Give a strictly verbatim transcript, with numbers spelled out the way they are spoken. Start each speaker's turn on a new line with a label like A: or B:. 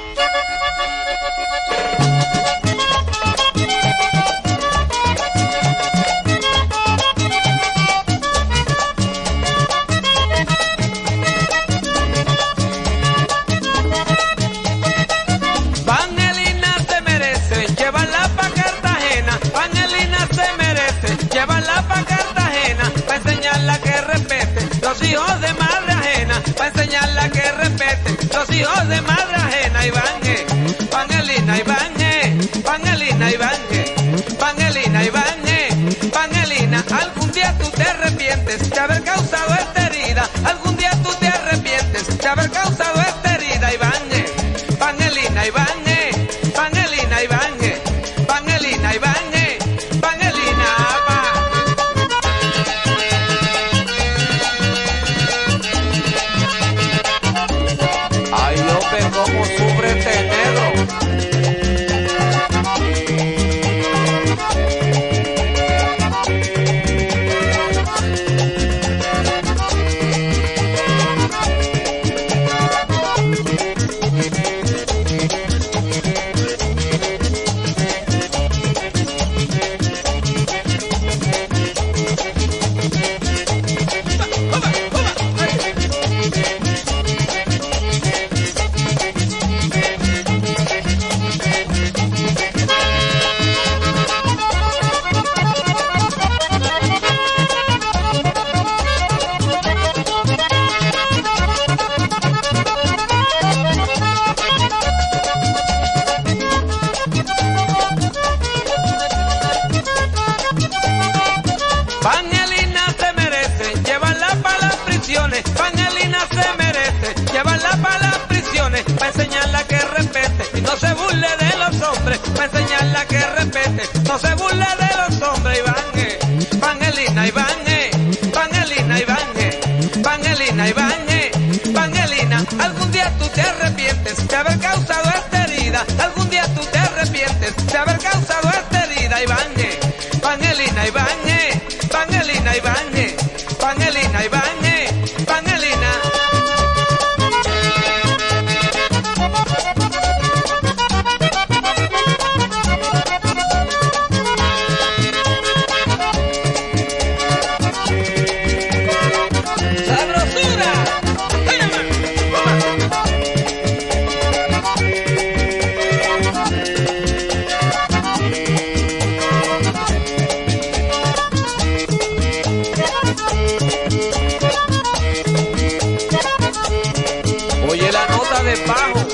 A: Los hijos de madre ajena, pa' enseñarla que respete. Los hijos de madre ajena, Ivanje, Pangelina, Ivanje, Pangelina, Ivanje, Pangelina, Ivanje, Pangelina. Algún día tú te arrepientes de haber causado esta herida. Algún día tú te arrepientes de haber causado esta herida, Ivanje, Pangelina, Ivanje, Pangelina, Ivanje, Pangelina, Ivanje, Pangelina, pa. Ay, López, cómo sufre este negro. Pangelina se merece llevarla para las prisiones. Pangelina se merece llevarla para las prisiones. Pa' enseñarla que respete y no se burle de los hombres. Pa' enseñarla que respete, no se burle de los hombres. Ivanje, Pangelina, Ivanje, Pangelina, Ivanje, Pangelina, Ivanje, Pangelina. Algún día tú te arrepientes de haber causado esta herida. Algún día tú te arrepientes de haber causado esta herida. Ivanje, Pangelina, Ivanje, Pangelina, Ivanje, Pangelina, Ivanje, Pangelina. ¡Sabrosura! Oye la nota de bajo.